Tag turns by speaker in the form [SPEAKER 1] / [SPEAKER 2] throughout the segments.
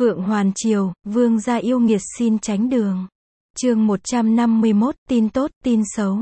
[SPEAKER 1] Phượng Hoàn Triều, vương gia yêu nghiệt xin tránh đường. Chương 151, tin tốt, tin xấu.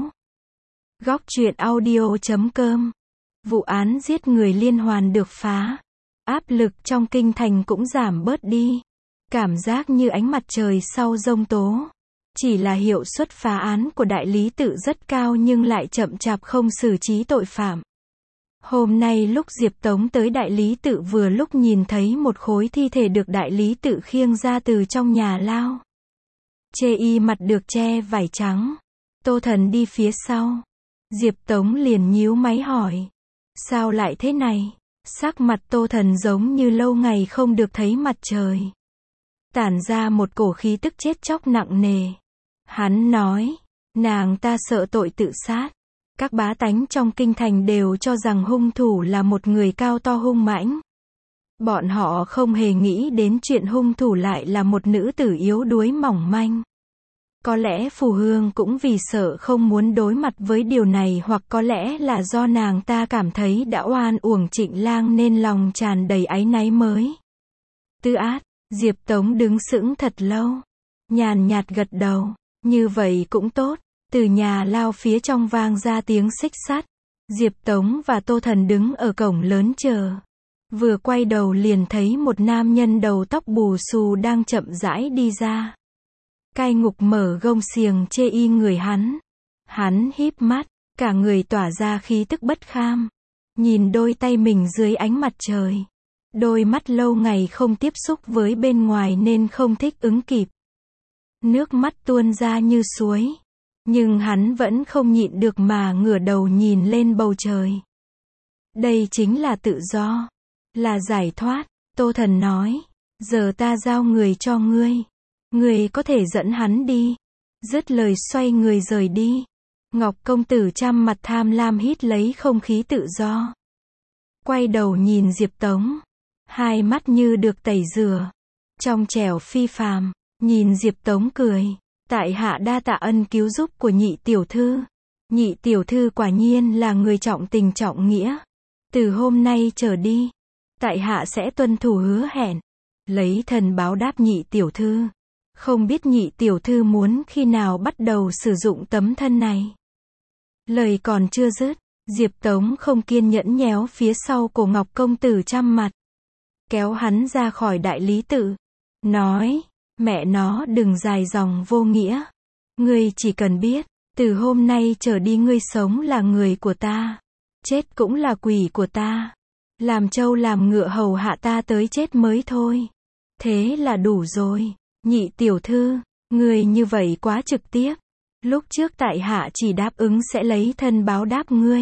[SPEAKER 1] Góc truyện audio.com. Vụ án giết người liên hoàn được phá. Áp lực trong kinh thành cũng giảm bớt đi. Cảm giác như ánh mặt trời sau giông tố. Chỉ là hiệu suất phá án của đại lý tự rất cao nhưng lại chậm chạp không xử trí tội phạm. Hôm nay lúc Diệp Tống tới đại lý tự vừa lúc nhìn thấy một khối thi thể được đại lý tự khiêng ra từ trong nhà lao. Chê y mặt được che vải trắng. Tô Thần đi phía sau. Diệp Tống liền nhíu máy hỏi. Sao lại thế này? Sắc mặt Tô Thần giống như lâu ngày không được thấy mặt trời. Tản ra một cổ khí tức chết chóc nặng nề. Hắn nói, nàng ta sợ tội tự sát. Các bá tánh trong kinh thành đều cho rằng hung thủ là một người cao to hung mãnh. Bọn họ không hề nghĩ đến chuyện hung thủ lại là một nữ tử yếu đuối mỏng manh. Có lẽ Phù Hương cũng vì sợ không muốn đối mặt với điều này, hoặc có lẽ là do nàng ta cảm thấy đã oan uổng Trịnh Lang nên lòng tràn đầy áy náy mới. Tư át, Diệp Tống đứng sững thật lâu. Nhàn nhạt gật đầu. Như vậy cũng tốt. Từ nhà lao phía trong vang ra tiếng xích sắt. Diệp Tống và Tô Thần đứng ở cổng lớn chờ. Vừa quay đầu liền thấy một nam nhân đầu tóc bù xù đang chậm rãi đi ra. Cai Ngục mở gông xiềng chê y người hắn. Hắn híp mắt, cả người tỏa ra khí tức bất kham. Nhìn đôi tay mình dưới ánh mặt trời. Đôi mắt lâu ngày không tiếp xúc với bên ngoài nên không thích ứng kịp. Nước mắt tuôn ra như suối. Nhưng hắn vẫn không nhịn được mà ngửa đầu nhìn lên bầu trời. Đây chính là tự do. Là giải thoát. Tô Thần nói. Giờ ta giao người cho ngươi. Ngươi có thể dẫn hắn đi. Dứt lời xoay người rời đi. Ngọc công tử trăm mặt tham lam hít lấy không khí tự do. Quay đầu nhìn Diệp Tống. Hai mắt như được tẩy rửa. Trong trẻo phi phàm. Nhìn Diệp Tống cười. Tại hạ đa tạ ân cứu giúp của nhị tiểu thư. Nhị tiểu thư quả nhiên là người trọng tình trọng nghĩa. Từ hôm nay trở đi, tại hạ sẽ tuân thủ hứa hẹn. Lấy thần báo đáp nhị tiểu thư. Không biết nhị tiểu thư muốn khi nào bắt đầu sử dụng tấm thân này. Lời còn chưa dứt, Diệp Tống không kiên nhẫn nhéo phía sau cổ Ngọc công tử trăm mặt. Kéo hắn ra khỏi đại lý tự. Nói, mẹ nó đừng dài dòng vô nghĩa. Ngươi chỉ cần biết, từ hôm nay trở đi ngươi sống là người của ta. Chết cũng là quỷ của ta. Làm trâu làm ngựa hầu hạ ta tới chết mới thôi. Thế là đủ rồi. Nhị tiểu thư, ngươi như vậy quá trực tiếp. Lúc trước tại hạ chỉ đáp ứng sẽ lấy thân báo đáp ngươi.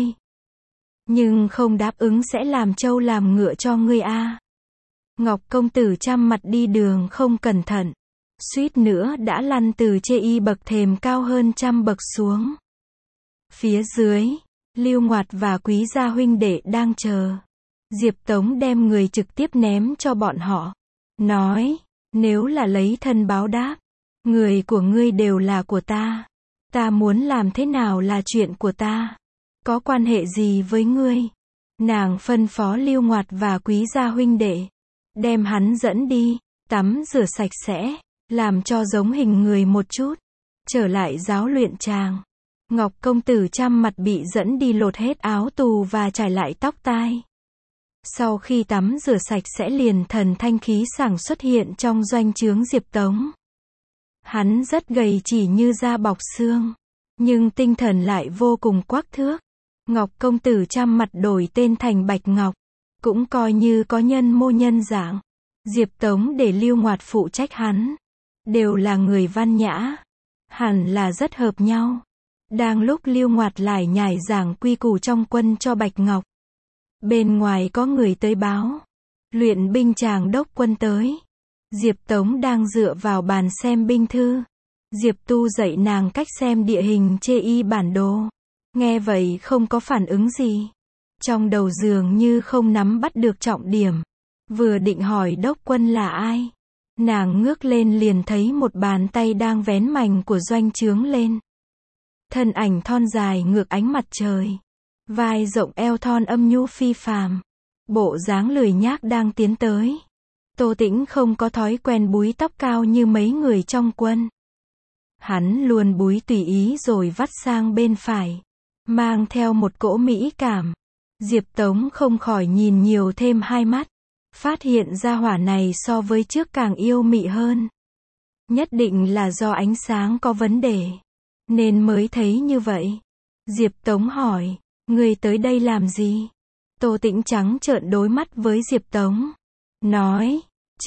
[SPEAKER 1] Nhưng không đáp ứng sẽ làm trâu làm ngựa cho ngươi a. Ngọc công tử trăm mặt đi đường không cẩn thận. Suýt nữa đã lăn từ chê y bậc thềm cao hơn trăm bậc xuống. Phía dưới, Lưu Ngoạt và Quý gia huynh đệ đang chờ. Diệp Tống đem người trực tiếp ném cho bọn họ. Nói, nếu là lấy thân báo đáp, người của ngươi đều là của ta. Ta muốn làm thế nào là chuyện của ta. Có quan hệ gì với ngươi? Nàng phân phó Lưu Ngoạt và Quý gia huynh đệ. Đem hắn dẫn đi, tắm rửa sạch sẽ. Làm cho giống hình người một chút. Trở lại giáo luyện tràng. Ngọc công tử trăm mặt bị dẫn đi lột hết áo tù và trải lại tóc tai. Sau khi tắm rửa sạch sẽ liền thần thanh khí sảng xuất hiện trong doanh trướng Diệp Tống. Hắn rất gầy chỉ như da bọc xương. Nhưng tinh thần lại vô cùng quắc thước. Ngọc công tử trăm mặt đổi tên thành Bạch Ngọc. Cũng coi như có nhân mô nhân dạng. Diệp Tống để Lưu Ngoạt phụ trách hắn. Đều là người văn nhã. Hẳn là rất hợp nhau. Đang lúc Lưu Ngoạt lải nhải giảng quy củ trong quân cho Bạch Ngọc. Bên ngoài có người tới báo. Luyện binh chàng đốc quân tới. Diệp Tống đang dựa vào bàn xem binh thư. Diệp Tu dạy nàng cách xem địa hình chê y bản đồ. Nghe vậy không có phản ứng gì. Trong đầu dường như không nắm bắt được trọng điểm. Vừa định hỏi đốc quân là ai. Nàng ngước lên liền thấy một bàn tay đang vén mành của doanh trướng lên. Thân ảnh thon dài ngược ánh mặt trời. Vai rộng eo thon âm nhu phi phàm. Bộ dáng lười nhác đang tiến tới. Tô Tĩnh không có thói quen búi tóc cao như mấy người trong quân. Hắn luôn búi tùy ý rồi vắt sang bên phải, mang theo một cỗ mỹ cảm. Diệp Tống không khỏi nhìn nhiều thêm hai mắt, phát hiện ra hỏa này so với trước càng yêu mị hơn. Nhất định là do ánh sáng có vấn đề, nên mới thấy như vậy. Diệp Tống hỏi, ngươi tới đây làm gì? Tô Tĩnh trắng trợn đối mắt với Diệp Tống. Nói,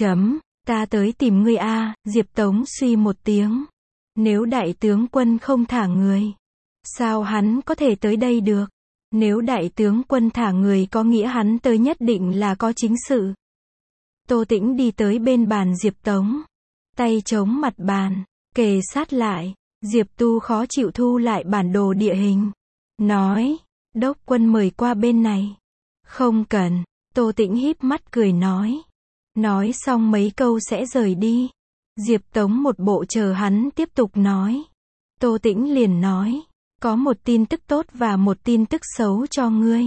[SPEAKER 1] ta tới tìm ngươi a. Diệp Tống suy một tiếng. Nếu đại tướng quân không thả người, sao hắn có thể tới đây được? Nếu đại tướng quân thả người có nghĩa hắn tới nhất định là có chính sự. Tô Tĩnh đi tới bên bàn Diệp Tống, tay chống mặt bàn, kề sát lại. Diệp Tu khó chịu thu lại bản đồ địa hình, nói, đốc quân mời qua bên này. Không cần. Tô Tĩnh híp mắt cười nói. Nói xong mấy câu sẽ rời đi. Diệp Tống một bộ chờ hắn tiếp tục nói. Tô Tĩnh liền nói, có một tin tức tốt và một tin tức xấu cho ngươi.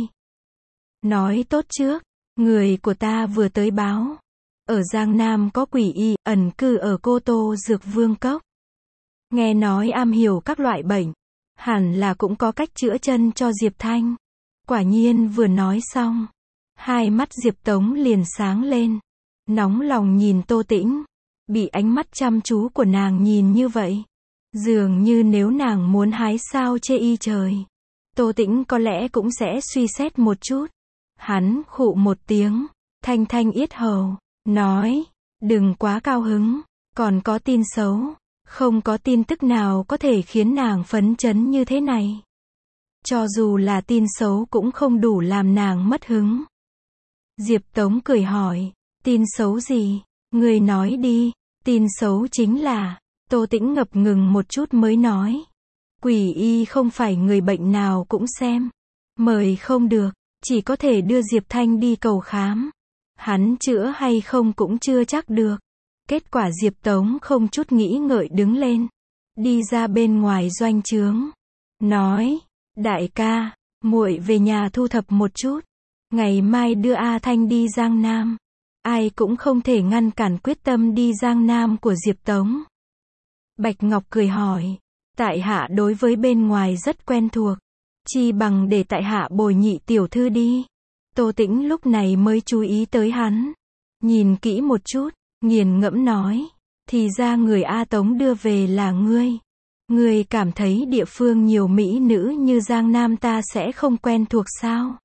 [SPEAKER 1] Nói tốt trước, người của ta vừa tới báo. Ở Giang Nam có quỷ y, ẩn cư ở Cô Tô Dược Vương Cốc. Nghe nói am hiểu các loại bệnh, hẳn là cũng có cách chữa chân cho Diệp Thanh. Quả nhiên vừa nói xong, hai mắt Diệp Tống liền sáng lên, nóng lòng nhìn Tô Tĩnh. Bị ánh mắt chăm chú của nàng nhìn như vậy, dường như nếu nàng muốn hái sao chê y trời, Tô Tĩnh có lẽ cũng sẽ suy xét một chút. Hắn khụ một tiếng, thanh thanh yết hầu, nói, đừng quá cao hứng, còn có tin xấu. Không có tin tức nào có thể khiến nàng phấn chấn như thế này. Cho dù là tin xấu cũng không đủ làm nàng mất hứng. Diệp Tống cười hỏi, tin xấu gì? Người nói đi. Tin xấu chính là, Tô Tĩnh ngập ngừng một chút mới nói. Quỷ y không phải người bệnh nào cũng xem. Mời không được, chỉ có thể đưa Diệp Thanh đi cầu khám. Hắn chữa hay không cũng chưa chắc được. Kết quả Diệp Tống không chút nghĩ ngợi đứng lên, đi ra bên ngoài doanh trướng, nói, đại ca, muội về nhà thu thập một chút, ngày mai đưa A Thanh đi Giang Nam. Ai cũng không thể ngăn cản quyết tâm đi Giang Nam của Diệp Tống. Bạch Ngọc cười hỏi, tại hạ đối với bên ngoài rất quen thuộc, chi bằng để tại hạ bồi nhị tiểu thư đi. Tô Tĩnh lúc này mới chú ý tới hắn, nhìn kỹ một chút, nghiền ngẫm nói, thì ra người A Tống đưa về là ngươi. Ngươi cảm thấy địa phương nhiều mỹ nữ như Giang Nam ta sẽ không quen thuộc sao?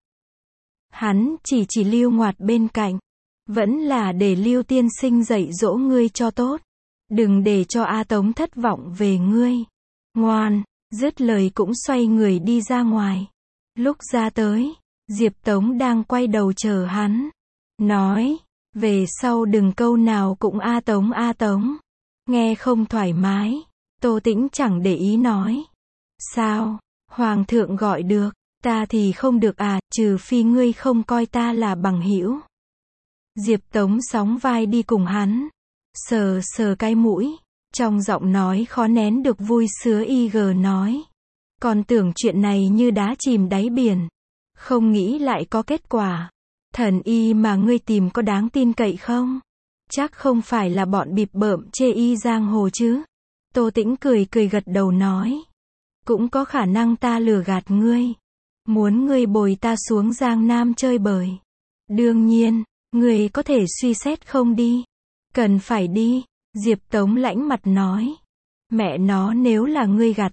[SPEAKER 1] Hắn chỉ Lưu Ngoạt bên cạnh, vẫn là để Lưu tiên sinh dạy dỗ ngươi cho tốt, đừng để cho A Tống thất vọng về ngươi. Ngoan. Dứt lời cũng xoay người đi ra ngoài. Lúc ra tới, Diệp Tống đang quay đầu chờ hắn, nói, về sau đừng câu nào cũng A Tống A Tống, nghe không thoải mái. Tô Tĩnh chẳng để ý nói, sao, Hoàng thượng gọi được, ta thì không được à, trừ phi ngươi không coi ta là bằng hữu. Diệp Tống sóng vai đi cùng hắn, sờ sờ cái mũi, trong giọng nói khó nén được vui sướng nói, còn tưởng chuyện này như đá chìm đáy biển, không nghĩ lại có kết quả. Thần y mà ngươi tìm có đáng tin cậy không? Chắc không phải là bọn bịp bợm chê y giang hồ chứ? Tô Tĩnh cười gật đầu nói, cũng có khả năng ta lừa gạt ngươi, muốn ngươi bồi ta xuống Giang Nam chơi bời. Đương nhiên, ngươi có thể suy xét không đi. Cần phải đi. Diệp Tống lãnh mặt nói, mẹ nó, nếu là ngươi gạt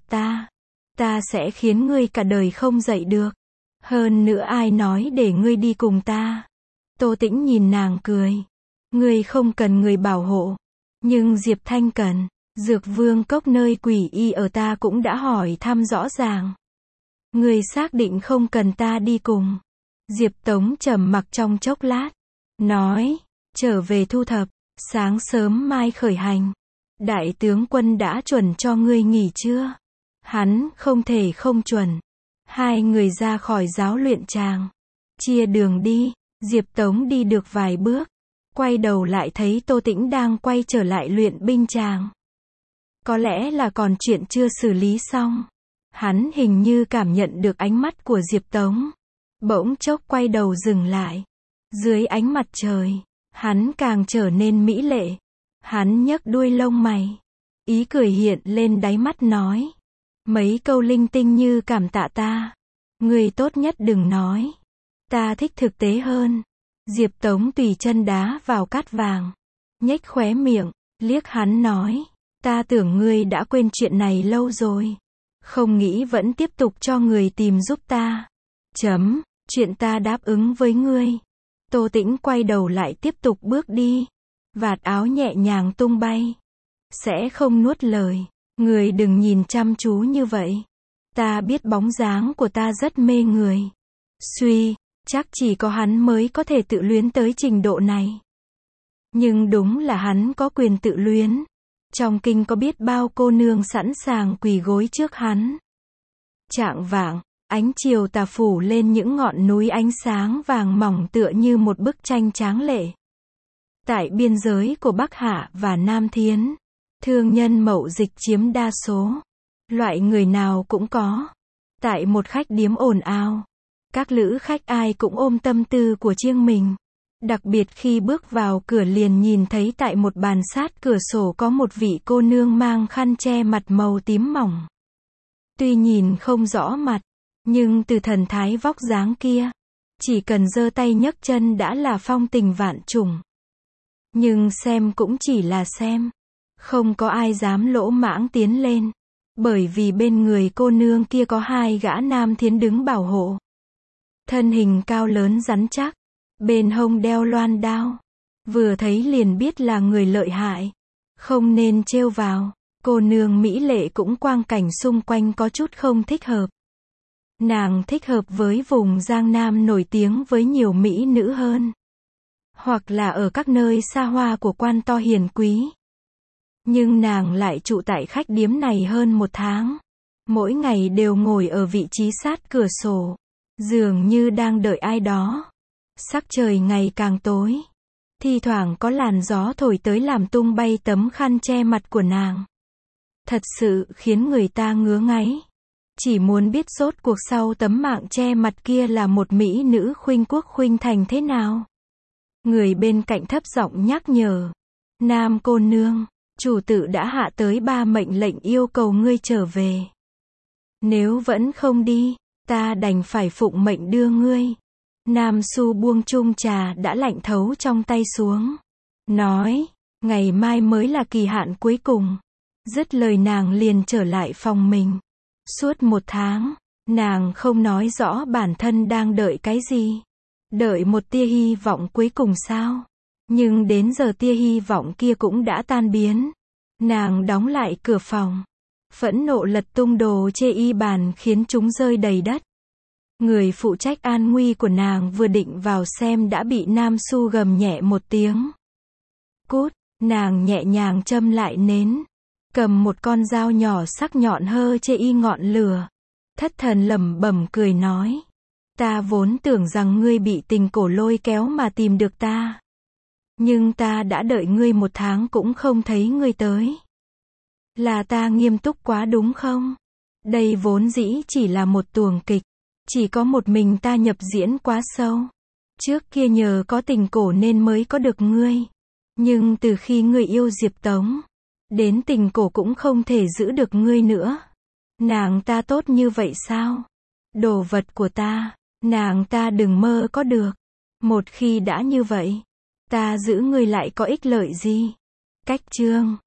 [SPEAKER 1] ta sẽ khiến ngươi cả đời không dậy được. Hơn nữa ai nói để ngươi đi cùng ta? Tô Tĩnh nhìn nàng cười, ngươi không cần người bảo hộ, nhưng Diệp Thanh cần. Dược Vương Cốc nơi quỷ y ở ta cũng đã hỏi thăm rõ ràng. Ngươi xác định không cần ta đi cùng? Diệp Tống trầm mặc trong chốc lát, nói, trở về thu thập, sáng sớm mai khởi hành. Đại tướng quân đã chuẩn cho ngươi nghỉ chưa? Hắn không thể không chuẩn. Hai người ra khỏi giáo luyện tràng, chia đường đi. Diệp Tống đi được vài bước, quay đầu lại thấy Tô Tĩnh đang quay trở lại luyện binh tràng. Có lẽ là còn chuyện chưa xử lý xong. Hắn hình như cảm nhận được ánh mắt của Diệp Tống, bỗng chốc quay đầu dừng lại. Dưới ánh mặt trời, Hắn càng trở nên mỹ lệ. Hắn nhấc đuôi lông mày. Ý cười hiện lên đáy mắt nói. Mấy câu linh tinh như cảm tạ ta. Người tốt nhất đừng nói. Ta thích thực tế hơn. Diệp Tống tùy chân đá vào cát vàng. Nhếch khóe miệng, liếc hắn nói. Ta tưởng ngươi đã quên chuyện này lâu rồi. Không nghĩ vẫn tiếp tục cho người tìm giúp ta. Chuyện ta đáp ứng với ngươi. Tô Tĩnh quay đầu lại tiếp tục bước đi. Vạt áo nhẹ nhàng tung bay. Sẽ không nuốt lời. Người đừng nhìn chăm chú như vậy. Ta biết bóng dáng của ta rất mê người. Chắc chỉ có hắn mới có thể tự luyến tới trình độ này. Nhưng đúng là hắn có quyền tự luyến. Trong kinh có biết bao cô nương sẵn sàng quỳ gối trước hắn. Chạng vạng, ánh chiều tà phủ lên những ngọn núi ánh sáng vàng mỏng tựa như một bức tranh tráng lệ. Tại biên giới của Bắc Hạ và Nam Thiến, thương nhân mậu dịch chiếm đa số. Loại người nào cũng có. Tại một khách điếm ồn ào, các lữ khách ai cũng ôm tâm tư của riêng mình. Đặc biệt khi bước vào cửa liền nhìn thấy tại một bàn sát cửa sổ có một vị cô nương mang khăn che mặt màu tím mỏng. Tuy nhìn không rõ mặt, nhưng từ thần thái vóc dáng kia, chỉ cần giơ tay nhấc chân đã là phong tình vạn trùng. Nhưng xem cũng chỉ là xem. Không có ai dám lỗ mãng tiến lên. Bởi vì bên người cô nương kia có hai gã nam thiến đứng bảo hộ. Thân hình cao lớn rắn chắc. Bên hông đeo loan đao. Vừa thấy liền biết là người lợi hại. Không nên trêu vào. Cô nương mỹ lệ cũng quang cảnh xung quanh có chút không thích hợp. Nàng thích hợp với vùng Giang Nam nổi tiếng với nhiều mỹ nữ hơn. Hoặc là ở các nơi xa hoa của quan to hiền quý. Nhưng nàng lại trụ tại khách điếm này hơn 1 tháng. Mỗi ngày đều ngồi ở vị trí sát cửa sổ. Dường như đang đợi ai đó. Sắc trời ngày càng tối. Thi thoảng có làn gió thổi tới làm tung bay tấm khăn che mặt của nàng. Thật sự khiến người ta ngứa ngáy. Chỉ muốn biết rốt cuộc sau tấm mạng che mặt kia là một mỹ nữ khuynh quốc khuynh thành thế nào. Người bên cạnh thấp giọng nhắc nhở. Nam cô nương, chủ tử đã hạ tới 3 mệnh lệnh yêu cầu ngươi trở về. Nếu vẫn không đi, ta đành phải phụng mệnh đưa ngươi. Nam Su buông chung trà đã lạnh thấu trong tay xuống. Nói, ngày mai mới là kỳ hạn cuối cùng. Dứt lời nàng liền trở lại phòng mình. Suốt 1 tháng, nàng không nói rõ bản thân đang đợi cái gì. Đợi một tia hy vọng cuối cùng sao? Nhưng đến giờ tia hy vọng kia cũng đã tan biến. Nàng đóng lại cửa phòng. Phẫn nộ lật tung đồ chê y bàn khiến chúng rơi đầy đất. Người phụ trách an nguy của nàng vừa định vào xem đã bị Nam Su gầm nhẹ một tiếng. Cút, nàng nhẹ nhàng châm lại nến. Cầm một con dao nhỏ sắc nhọn hơ chê y ngọn lửa. Thất thần lẩm bẩm cười nói. Ta vốn tưởng rằng ngươi bị tình cổ lôi kéo mà tìm được ta. Nhưng ta đã đợi ngươi 1 tháng cũng không thấy ngươi tới. Là ta nghiêm túc quá đúng không? Đây vốn dĩ chỉ là một tuồng kịch. Chỉ có một mình ta nhập diễn quá sâu. Trước kia nhờ có tình cổ nên mới có được ngươi. Nhưng từ khi ngươi yêu Diệp Tống, đến tình cổ cũng không thể giữ được ngươi nữa. Nàng ta tốt như vậy sao? Đồ vật của ta, nàng ta đừng mơ có được. Một khi đã như vậy, ta giữ ngươi lại có ích lợi gì? Cách chương